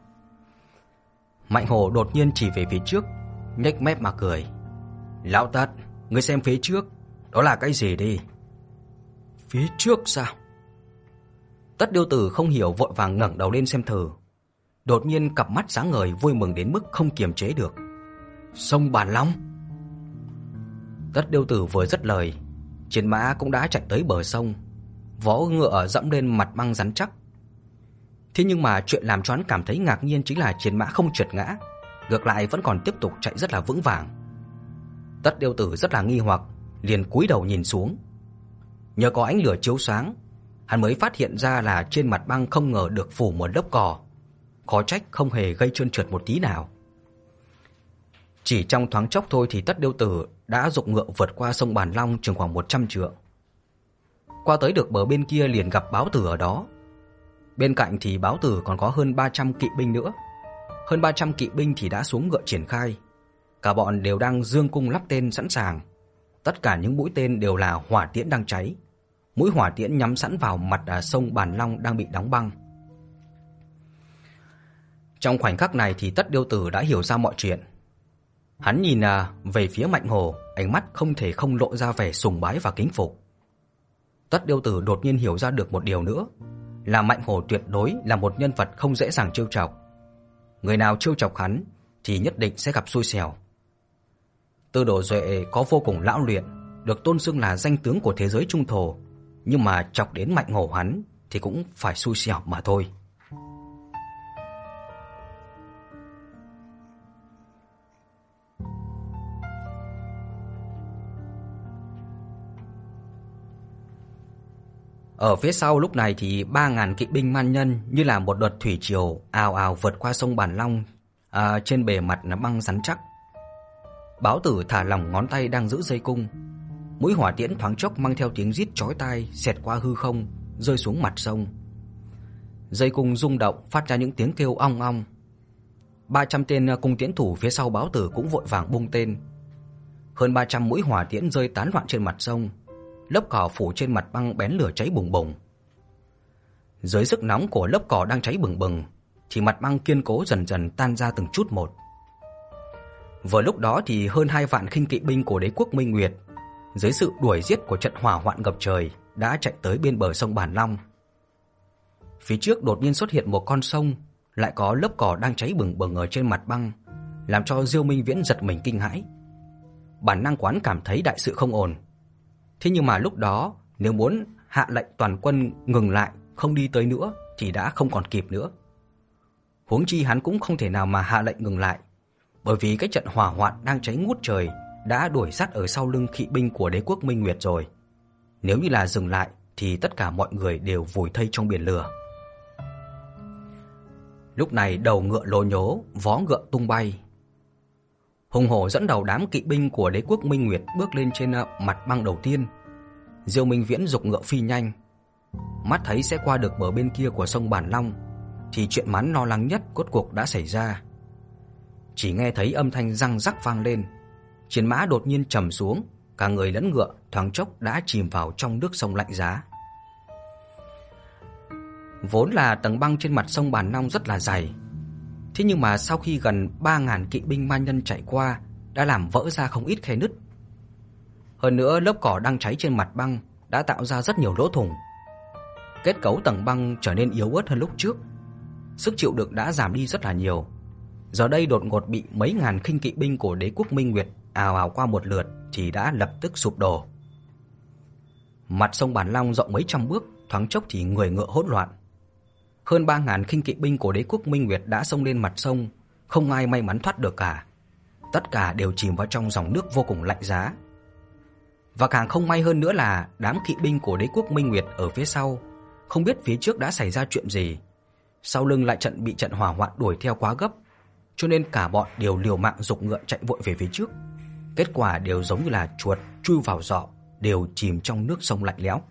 Mạnh Hổ đột nhiên chỉ về phía trước, nhếch mép mà cười: lão Tất, ngươi xem phía trước, đó là cái gì đi? Phía trước sao? Tất Điêu Tử không hiểu, vội vàng ngẩng đầu lên xem thử. Đột nhiên cặp mắt sáng ngời, vui mừng đến mức không kiềm chế được. Sông Bàn Long! Tất Điêu Tử vừa dứt lời, chiến mã cũng đã chạy tới bờ sông, vó ngựa dẫm lên mặt băng rắn chắc. Thế nhưng mà chuyện làm cho hắn cảm thấy ngạc nhiên chính là chiến mã không trượt ngã, ngược lại vẫn còn tiếp tục chạy rất là vững vàng. Tất Điêu Tử rất là nghi hoặc, liền cúi đầu nhìn xuống. Nhờ có ánh lửa chiếu sáng, hắn mới phát hiện ra là trên mặt băng không ngờ được phủ một lớp cỏ, khó trách không hề gây trơn trượt một tí nào. Chỉ trong thoáng chốc thôi thì Tất Điêu Tử đã giục ngựa vượt qua sông Bàn Long chừng khoảng một trăm trượng. Qua tới được bờ bên kia liền gặp Báo Tử ở đó. Bên cạnh thì Báo Tử còn có hơn ba trăm kỵ binh nữa. Hơn ba trăm kỵ binh thì đã xuống ngựa triển khai. Cả bọn đều đang dương cung lắp tên sẵn sàng. Tất cả những mũi tên đều là hỏa tiễn đang cháy. Mũi hỏa tiễn nhắm sẵn vào mặt sông Bàn Long đang bị đóng băng. Trong khoảnh khắc này thì Tất Điêu Tử đã hiểu ra mọi chuyện. Hắn nhìn về phía Mạnh Hổ, ánh mắt không thể không lộ ra vẻ sùng bái và kính phục. Tất Điêu Tử đột nhiên hiểu ra được một điều nữa, là Mạnh Hổ tuyệt đối là một nhân vật không dễ dàng trêu chọc. Người nào trêu chọc hắn thì nhất định sẽ gặp xui xẻo. Tư Đồ Duệ có vô cùng lão luyện, được tôn xưng là danh tướng của thế giới trung thổ, nhưng mà chọc đến Mạnh Hổ hắn thì cũng phải xui xẻo mà thôi. Ở phía sau lúc này thì ba ngàn kỵ binh man nhân như là một đợt thủy triều ào ào vượt qua sông Bàn Long à, trên bề mặt băng rắn chắc. Báo Tử thả lỏng ngón tay đang giữ dây cung. Mũi hỏa tiễn thoáng chốc mang theo tiếng rít chói tai xẹt qua hư không, rơi xuống mặt sông. Dây cung rung động phát ra những tiếng kêu ong ong. ba trăm tên cung tiễn thủ phía sau Báo Tử cũng vội vàng bung tên. Hơn ba trăm mũi hỏa tiễn rơi tán loạn trên mặt sông. Lớp cỏ phủ trên mặt băng bén lửa cháy bùng bùng. Dưới sức nóng của lớp cỏ đang cháy bừng bừng thì mặt băng kiên cố dần dần tan ra từng chút một. Vừa lúc đó thì hơn hai vạn khinh kỵ binh của đế quốc Minh Nguyệt, dưới sự đuổi giết của trận hỏa hoạn ngập trời, đã chạy tới bên bờ sông Bàn Long. Phía trước đột nhiên xuất hiện một con sông, lại có lớp cỏ đang cháy bừng bừng ở trên mặt băng, làm cho Diêu Minh Viễn giật mình kinh hãi. Bản năng quán cảm thấy đại sự không ổn. Thế nhưng mà lúc đó, nếu muốn hạ lệnh toàn quân ngừng lại, không đi tới nữa thì đã không còn kịp nữa. Huống chi hắn cũng không thể nào mà hạ lệnh ngừng lại, bởi vì cái trận hỏa hoạn đang cháy ngút trời đã đuổi sát ở sau lưng kỵ binh của đế quốc Minh Nguyệt rồi. Nếu như là dừng lại thì tất cả mọi người đều vùi thây trong biển lửa. Lúc này đầu ngựa lố nhố, vó ngựa tung bay. Hùng hổ dẫn đầu đám kỵ binh của đế quốc Minh Nguyệt bước lên trên mặt băng đầu tiên. Diêu Minh Viễn giục ngựa phi nhanh. Mắt thấy sẽ qua được bờ bên kia của sông Bàn Long thì chuyện hắn lo lắng nhất rốt cuộc đã xảy ra. Chỉ nghe thấy âm thanh răng rắc vang lên, chiến mã đột nhiên trầm xuống, cả người lẫn ngựa thoáng chốc đã chìm vào trong nước sông lạnh giá. Vốn là tầng băng trên mặt sông Bàn Long rất là dày, thế nhưng mà sau khi gần ba ngàn kỵ binh man nhân chạy qua đã làm vỡ ra không ít khe nứt. Hơn nữa lớp cỏ đang cháy trên mặt băng đã tạo ra rất nhiều lỗ thủng. Kết cấu tầng băng trở nên yếu ớt hơn lúc trước, sức chịu đựng đã giảm đi rất là nhiều. Giờ đây đột ngột bị mấy ngàn khinh kỵ binh của đế quốc Minh Nguyệt ào ào qua một lượt thì đã lập tức sụp đổ. Mặt sông Bàn Long rộng mấy trăm bước, thoáng chốc thì người ngựa hỗn loạn. Hơn ba ngàn khinh kỵ binh của đế quốc Minh Nguyệt đã xông lên mặt sông, không ai may mắn thoát được cả. Tất cả đều chìm vào trong dòng nước vô cùng lạnh giá. Và càng không may hơn nữa là đám kỵ binh của đế quốc Minh Nguyệt ở phía sau không biết phía trước đã xảy ra chuyện gì, sau lưng lại trận bị trận hỏa hoạn đuổi theo quá gấp, cho nên cả bọn đều liều mạng giục ngựa chạy vội về phía trước. Kết quả đều giống như là chuột chui vào giọ, đều chìm trong nước sông lạnh lẽo.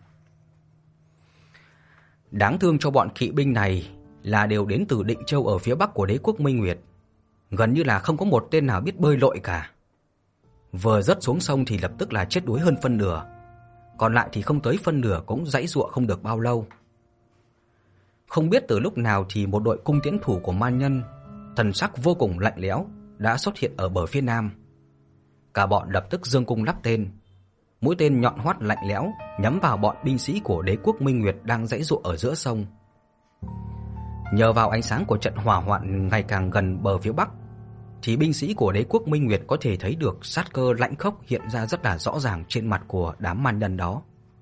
Đáng thương cho bọn kỵ binh này là đều đến từ Định Châu ở phía bắc của đế quốc Minh Nguyệt, gần như là không có một tên nào biết bơi lội cả. Vừa rớt xuống sông thì lập tức là chết đuối hơn phân nửa, còn lại thì không tới phân nửa cũng giãy giụa không được bao lâu. Không biết từ lúc nào thì một đội cung tiễn thủ của man nhân, thần sắc vô cùng lạnh lẽo, đã xuất hiện ở bờ phía nam. Cả bọn lập tức giương cung lắp tên, mũi tên nhọn hoắt lạnh lẽo nhắm vào bọn binh sĩ của đế quốc Minh Nguyệt đang giãy giụa ở giữa sông. Nhờ vào ánh sáng của trận hỏa hoạn ngày càng gần bờ phía bắc, thì binh sĩ của đế quốc Minh Nguyệt có thể thấy được sát cơ lạnh khốc hiện ra rất là rõ ràng trên mặt của đám man nhân đó.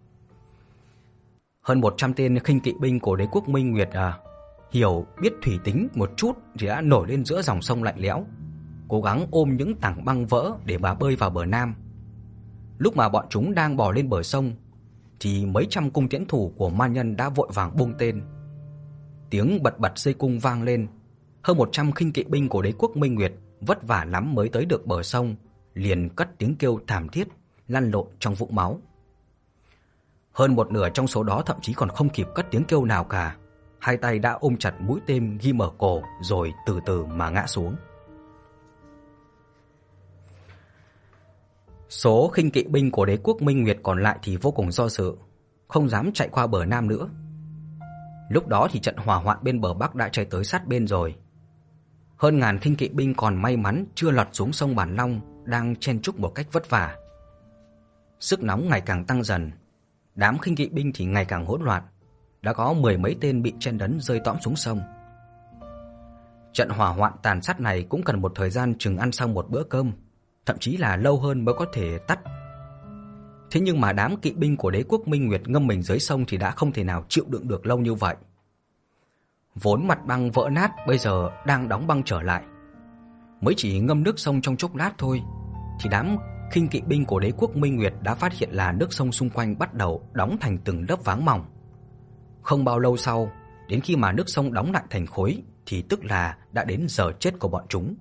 Hơn một trăm tên khinh kỵ binh của đế quốc Minh Nguyệt à, hiểu biết thủy tính một chút thì đã nổi lên giữa dòng sông lạnh lẽo, cố gắng ôm những tảng băng vỡ để mà bơi vào bờ nam. Lúc mà bọn chúng đang bò lên bờ sông thì mấy trăm cung tiễn thủ của man nhân đã vội vàng bung tên. Tiếng bật bật dây cung vang lên, hơn một trăm khinh kỵ binh của đế quốc Minh Nguyệt vất vả lắm mới tới được bờ sông, liền cất tiếng kêu thảm thiết, lăn lộn trong vũng máu. Hơn một nửa trong số đó thậm chí còn không kịp cất tiếng kêu nào cả, hai tay đã ôm chặt mũi tên ghim ở cổ rồi từ từ mà ngã xuống. Số khinh kỵ binh của đế quốc Minh Nguyệt còn lại thì vô cùng do dự, không dám chạy qua bờ Nam nữa. Lúc đó thì trận hỏa hoạn bên bờ Bắc đã chạy tới sát bên rồi. Hơn ngàn khinh kỵ binh còn may mắn chưa lọt xuống sông Bản Long đang chen chúc một cách vất vả. Sức nóng ngày càng tăng dần, đám khinh kỵ binh thì ngày càng hỗn loạn, đã có mười mấy tên bị chen đấn rơi tõm xuống sông. Trận hỏa hoạn tàn sát này cũng cần một thời gian chừng ăn xong một bữa cơm, thậm chí là lâu hơn mới có thể tắt. Thế nhưng mà đám kỵ binh của đế quốc Minh Nguyệt ngâm mình dưới sông thì đã không thể nào chịu đựng được lâu như vậy. Vốn mặt băng vỡ nát bây giờ đang đóng băng trở lại. Mới chỉ ngâm nước sông trong chốc lát thôi thì đám khinh kỵ binh của đế quốc Minh Nguyệt đã phát hiện là nước sông xung quanh bắt đầu đóng thành từng lớp váng mỏng. Không bao lâu sau, đến khi mà nước sông đóng lại thành khối thì tức là đã đến giờ chết của bọn chúng.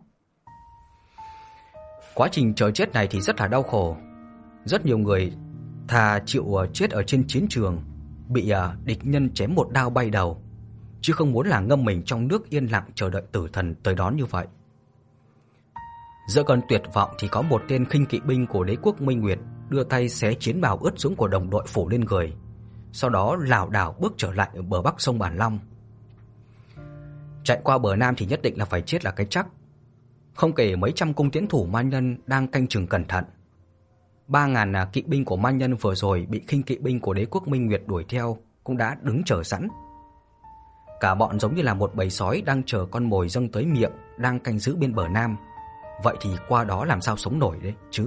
Quá trình chờ chết này thì rất là đau khổ. Rất nhiều người thà chịu chết ở trên chiến trường, bị địch nhân chém một đao bay đầu, chứ không muốn là ngâm mình trong nước yên lặng chờ đợi tử thần tới đón như vậy. Giữa cơn tuyệt vọng thì có một tên khinh kỵ binh của đế quốc Minh Nguyệt đưa tay xé chiến bào ướt sũng của đồng đội phủ lên người, sau đó lảo đảo bước trở lại ở bờ bắc sông Bản Long. Chạy qua bờ Nam thì nhất định là phải chết là cái chắc. Không kể mấy trăm cung tiễn thủ man nhân đang canh chừng cẩn thận, ba ngàn kỵ binh của man nhân vừa rồi bị khinh kỵ binh của đế quốc Minh Nguyệt đuổi theo cũng đã đứng chờ sẵn. Cả bọn giống như là một bầy sói đang chờ con mồi dâng tới miệng, đang canh giữ bên bờ Nam. Vậy thì qua đó làm sao sống nổi đấy chứ?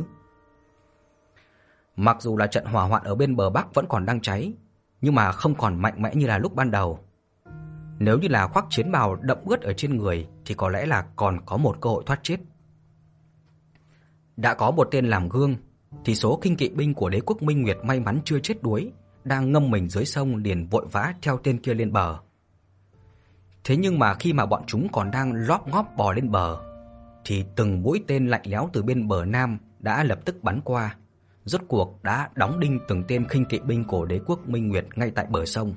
Mặc dù là trận hỏa hoạn ở bên bờ Bắc vẫn còn đang cháy, nhưng mà không còn mạnh mẽ như là lúc ban đầu. Nếu như là khoác chiến bào đậm ướt ở trên người thì có lẽ là còn có một cơ hội thoát chết. Đã có một tên làm gương thì số khinh kỵ binh của đế quốc Minh Nguyệt may mắn chưa chết đuối, đang ngâm mình dưới sông liền vội vã theo tên kia lên bờ. Thế nhưng mà khi mà bọn chúng còn đang lóp ngóp bò lên bờ thì từng mũi tên lạnh lẽo từ bên bờ Nam đã lập tức bắn qua, rốt cuộc đã đóng đinh từng tên khinh kỵ binh của đế quốc Minh Nguyệt ngay tại bờ sông.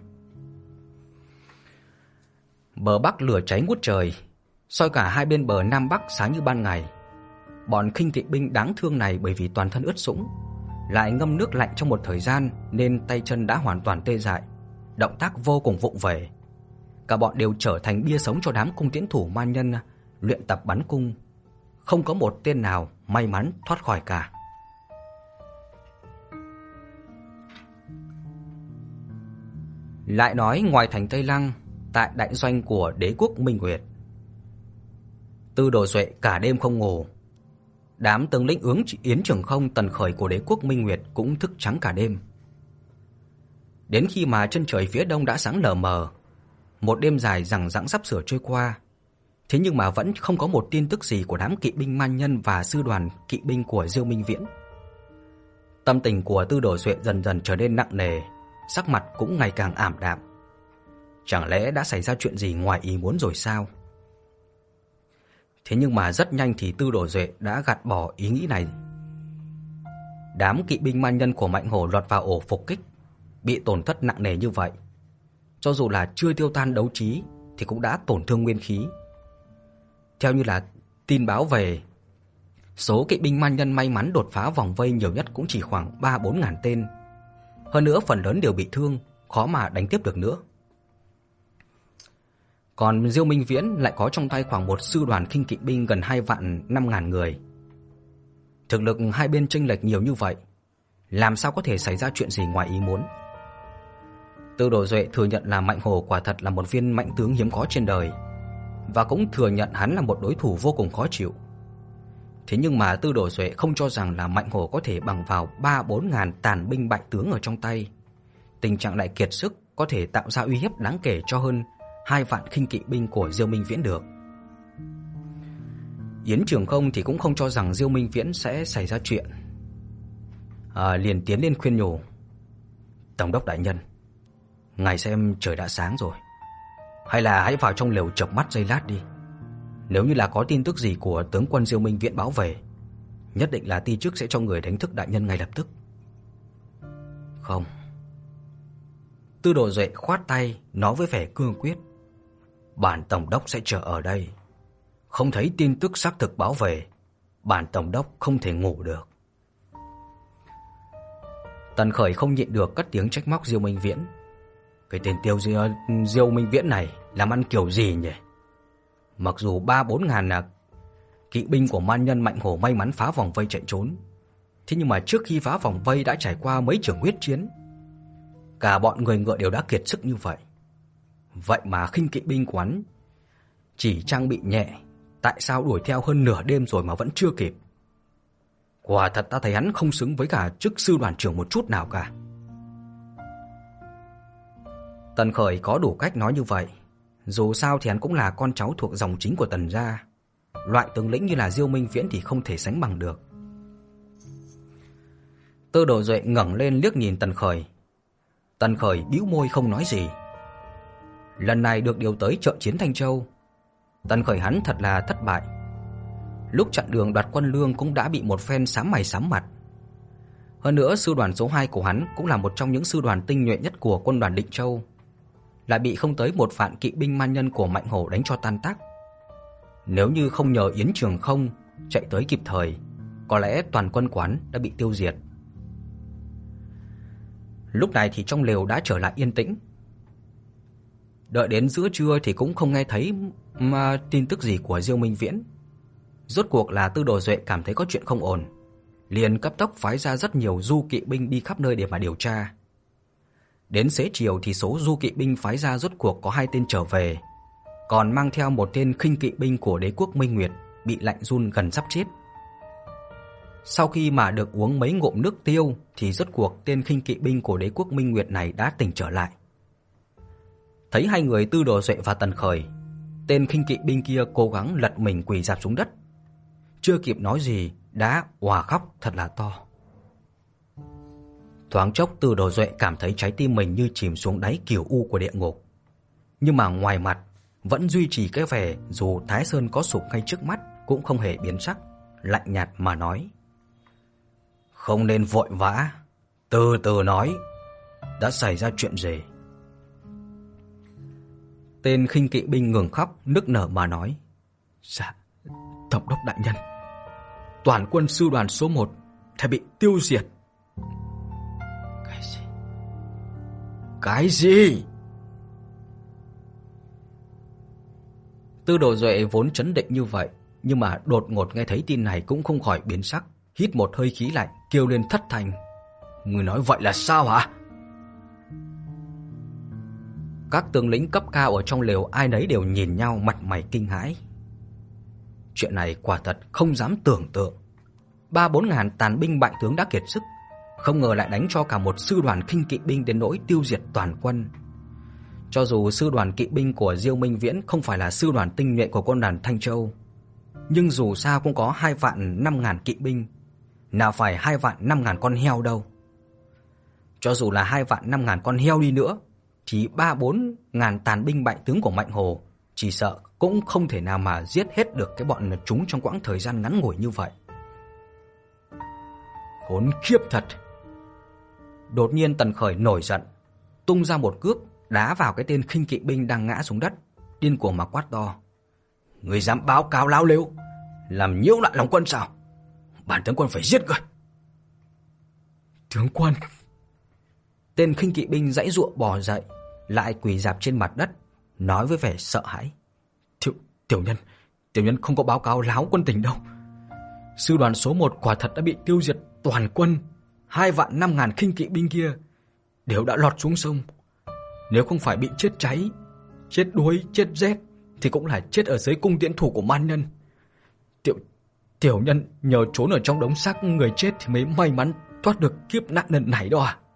Bờ Bắc lửa cháy ngút trời, soi cả hai bên bờ Nam Bắc sáng như ban ngày. Bọn khinh kỵ binh đáng thương này bởi vì toàn thân ướt sũng, lại ngâm nước lạnh trong một thời gian nên tay chân đã hoàn toàn tê dại, động tác vô cùng vụng về. Cả bọn đều trở thành bia sống cho đám cung tiễn thủ man nhân luyện tập bắn cung, không có một tên nào may mắn thoát khỏi cả. Lại nói ngoài thành Tây Lăng, tại đại doanh của đế quốc Minh Nguyệt, Tư Đồ Duệ cả đêm không ngủ. Đám tướng lĩnh ướng Yến Trường Không, Tần Khởi của đế quốc Minh Nguyệt cũng thức trắng cả đêm. Đến khi mà chân trời phía đông đã sáng lờ mờ, một đêm dài dằng dẵng sắp sửa trôi qua, thế nhưng mà vẫn không có một tin tức gì của đám kỵ binh man nhân và sư đoàn kỵ binh của Diêu Minh Viễn. Tâm tình của Tư Đồ Duệ dần dần trở nên nặng nề, sắc mặt cũng ngày càng ảm đạm. Chẳng lẽ đã xảy ra chuyện gì ngoài ý muốn rồi sao? Thế nhưng mà rất nhanh thì Tư Đồ Duệ đã gạt bỏ ý nghĩ này. Đám kỵ binh man nhân của Mạnh Hổ lọt vào ổ phục kích, bị tổn thất nặng nề như vậy, cho dù là chưa tiêu tan đấu trí thì cũng đã tổn thương nguyên khí. Theo như là tin báo về, số kỵ binh man nhân may mắn đột phá vòng vây nhiều nhất cũng chỉ khoảng ba bốn ngàn tên. Hơn nữa phần lớn đều bị thương, khó mà đánh tiếp được nữa. Còn Diêu Minh Viễn lại có trong tay khoảng một sư đoàn khinh kỵ binh gần hai vạn năm ngàn người. Thực lực hai bên chênh lệch nhiều như vậy, làm sao có thể xảy ra chuyện gì ngoài ý muốn? Tư Đồ Duệ thừa nhận là Mạnh Hổ quả thật là một viên mạnh tướng hiếm có trên đời, và cũng thừa nhận hắn là một đối thủ vô cùng khó chịu. Thế nhưng mà Tư Đồ Duệ không cho rằng là Mạnh Hổ có thể bằng vào ba bốn ngàn tàn binh bại tướng ở trong tay. Tình trạng lại kiệt sức có thể tạo ra uy hiếp đáng kể cho hơn hai vạn khinh kỵ binh của Diêu Minh Viễn được. Yến Trường Không thì cũng không cho rằng Diêu Minh Viễn sẽ xảy ra chuyện, à, liền tiến lên khuyên nhủ: "Tổng đốc đại nhân, ngài xem trời đã sáng rồi, hay là hãy vào trong lều chợp mắt giây lát đi. Nếu như là có tin tức gì của tướng quân Diêu Minh Viễn báo về, nhất định là ti chức sẽ cho người đánh thức đại nhân ngay lập tức." "Không." Tư Đồ Duệ khoát tay nói với vẻ cương quyết: "Bản tổng đốc sẽ chờ ở đây. Không thấy tin tức xác thực báo về, bản tổng đốc không thể ngủ được." Tần Khởi không nhịn được cất tiếng trách móc Diêu Minh Viễn. Cái tên Tiêu Diêu, Diêu Minh Viễn này làm ăn kiểu gì nhỉ? Mặc dù ba bốn ngàn là kỵ binh của man nhân Mạnh Hổ may mắn phá vòng vây chạy trốn, thế nhưng mà trước khi phá vòng vây đã trải qua mấy trường huyết chiến. Cả bọn người ngựa đều đã kiệt sức như vậy. Vậy mà khinh kỵ binh quán chỉ trang bị nhẹ, tại sao đuổi theo hơn nửa đêm rồi mà vẫn chưa kịp? Quả thật ta thấy hắn không xứng với cả chức sư đoàn trưởng một chút nào cả. Tần Khởi có đủ cách nói như vậy. Dù sao thì hắn cũng là con cháu thuộc dòng chính của Tần gia. Loại tướng lĩnh như là Diêu Minh Viễn thì không thể sánh bằng được. Tư Đồ Duệ ngẩng lên liếc nhìn Tần Khởi. Tần Khởi bĩu môi không nói gì. Lần này được điều tới trợ chiến Thanh Châu, Tần Khởi hắn thật là thất bại. Lúc chặn đường đoạt quân lương cũng đã bị một phen sám mày sám mặt. Hơn nữa sư đoàn số hai của hắn cũng là một trong những sư đoàn tinh nhuệ nhất của quân đoàn Định Châu, lại bị không tới một vạn kỵ binh man nhân của Mạnh Hổ đánh cho tan tác. Nếu như không nhờ Yến Trường Không chạy tới kịp thời, có lẽ toàn quân quán đã bị tiêu diệt. Lúc này thì trong lều đã trở lại yên tĩnh. Đợi đến giữa trưa thì cũng không nghe thấy mà tin tức gì của Diêu Minh Viễn. Rốt cuộc là Tư Đồ Duệ cảm thấy có chuyện không ổn, liền cấp tốc phái ra rất nhiều du kỵ binh đi khắp nơi để mà điều tra. Đến xế chiều thì số du kỵ binh phái ra rốt cuộc có hai tên trở về, còn mang theo một tên khinh kỵ binh của đế quốc Minh Nguyệt bị lạnh run gần sắp chết. Sau khi mà được uống mấy ngụm nước tiêu thì rốt cuộc tên khinh kỵ binh của đế quốc Minh Nguyệt này đã tỉnh trở lại. Thấy hai người Tư Đồ Duệ và Tần Khởi, tên khinh kỵ binh kia cố gắng lật mình quỳ rạp xuống đất. Chưa kịp nói gì đã òa khóc thật là to. Thoáng chốc Tư Đồ Duệ cảm thấy trái tim mình như chìm xuống đáy kiều u của địa ngục. Nhưng mà ngoài mặt vẫn duy trì cái vẻ dù Thái Sơn có sụp ngay trước mắt cũng không hề biến sắc, lạnh nhạt mà nói: "Không nên vội vã, từ từ nói, đã xảy ra chuyện gì?" Tên khinh kỵ binh ngừng khóc, nức nở mà nói: "Dạ, Tổng đốc đại nhân, toàn quân sư đoàn số một đã bị tiêu diệt." Cái gì? Cái gì? Tư Đồ Duệ vốn trấn định như vậy, nhưng mà đột ngột nghe thấy tin này cũng không khỏi biến sắc, hít một hơi khí lạnh, kêu lên thất thanh: "Người nói vậy là sao hả?" Các tướng lĩnh cấp cao ở trong lều ai nấy đều nhìn nhau mặt mày kinh hãi. Chuyện này quả thật không dám tưởng tượng. Ba bốn ngàn tàn binh bại tướng đã kiệt sức, không ngờ lại đánh cho cả một sư đoàn khinh kỵ binh đến nỗi tiêu diệt toàn quân. Cho dù sư đoàn kỵ binh của Diêu Minh Viễn không phải là sư đoàn tinh nhuệ của quân đoàn Thanh Châu, nhưng dù sao cũng có hai vạn năm ngàn kỵ binh, nào phải hai vạn năm ngàn con heo đâu. Cho dù là hai vạn năm ngàn con heo đi nữa, chỉ ba bốn ngàn tàn binh bại tướng của Mạnh Hổ chỉ sợ cũng không thể nào mà giết hết được cái bọn chúng trong quãng thời gian ngắn ngủi như vậy. Khốn khiếp thật! Đột nhiên Tần Khởi nổi giận, tung ra một cước đá vào cái tên khinh kỵ binh đang ngã xuống đất, điên cuồng mà quát to: "Người dám báo cáo láo lếu, làm nhiễu loạn lòng quân sao? Bản tướng quân phải giết người!" "Tướng quân!" Tên khinh kỵ binh giãy giụa bò dậy, lại quỳ rạp trên mặt đất, nói với vẻ sợ hãi: Tiểu, tiểu nhân, tiểu nhân không có báo cáo láo quân tình đâu. Sư đoàn số một quả thật đã bị tiêu diệt toàn quân, hai vạn năm ngàn khinh kỵ binh kia đều đã lọt xuống sông. Nếu không phải bị chết cháy, chết đuối, chết rét thì cũng là chết ở dưới cung tiễn thủ của man nhân. Tiểu, tiểu nhân nhờ trốn ở trong đống xác người chết thì mới may mắn thoát được kiếp nạn lần này đó à.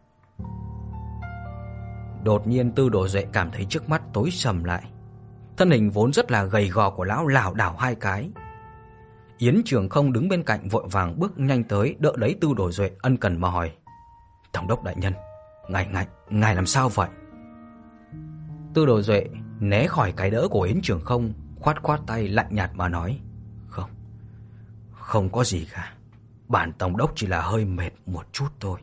Đột nhiên Tư Đồ Duệ cảm thấy trước mắt tối sầm lại. Thân hình vốn rất là gầy gò của lão lảo đảo hai cái. Yến Trường Không đứng bên cạnh vội vàng bước nhanh tới đỡ lấy Tư Đồ Duệ, ân cần mà hỏi: "Tổng đốc đại nhân, ngài ngài ngài làm sao vậy?" Tư Đồ Duệ né khỏi cái đỡ của Yến Trường Không, khoát khoát tay lạnh nhạt mà nói: "Không, không có gì cả. Bản tổng đốc chỉ là hơi mệt một chút thôi."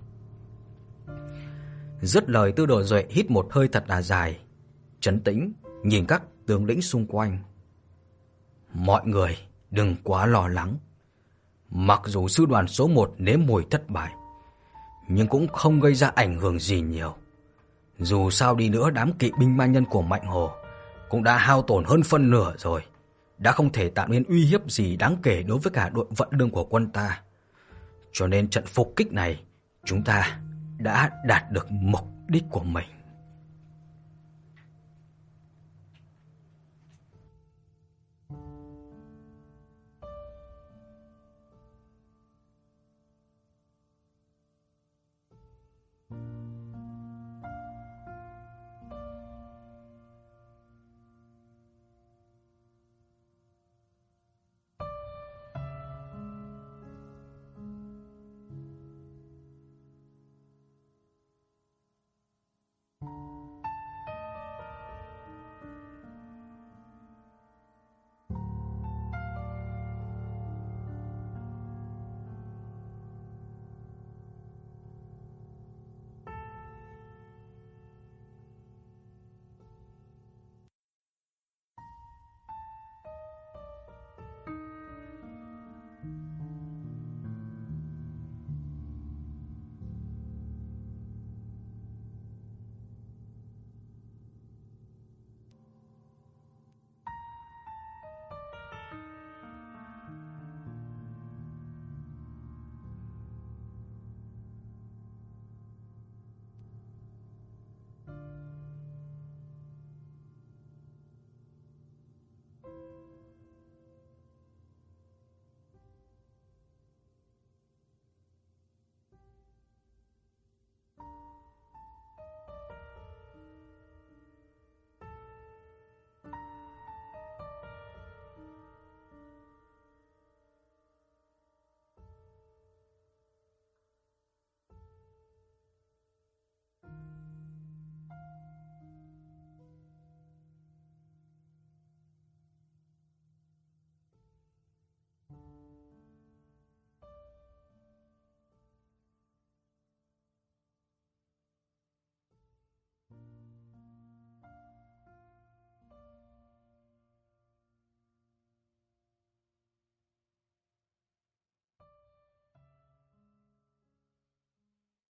Dứt lời, Tư Đồ Duệ hít một hơi thật là dài, trấn tĩnh nhìn các tướng lĩnh xung quanh: "Mọi người đừng quá lo lắng. Mặc dù sư đoàn số một nếm mùi thất bại, nhưng cũng không gây ra ảnh hưởng gì nhiều. Dù sao đi nữa, đám kỵ binh ma nhân của Mạnh Hồ cũng đã hao tổn hơn phân nửa rồi, đã không thể tạo nên uy hiếp gì đáng kể đối với cả đội vận lương của quân ta. Cho nên trận phục kích này chúng ta đã đạt được mục đích của mình.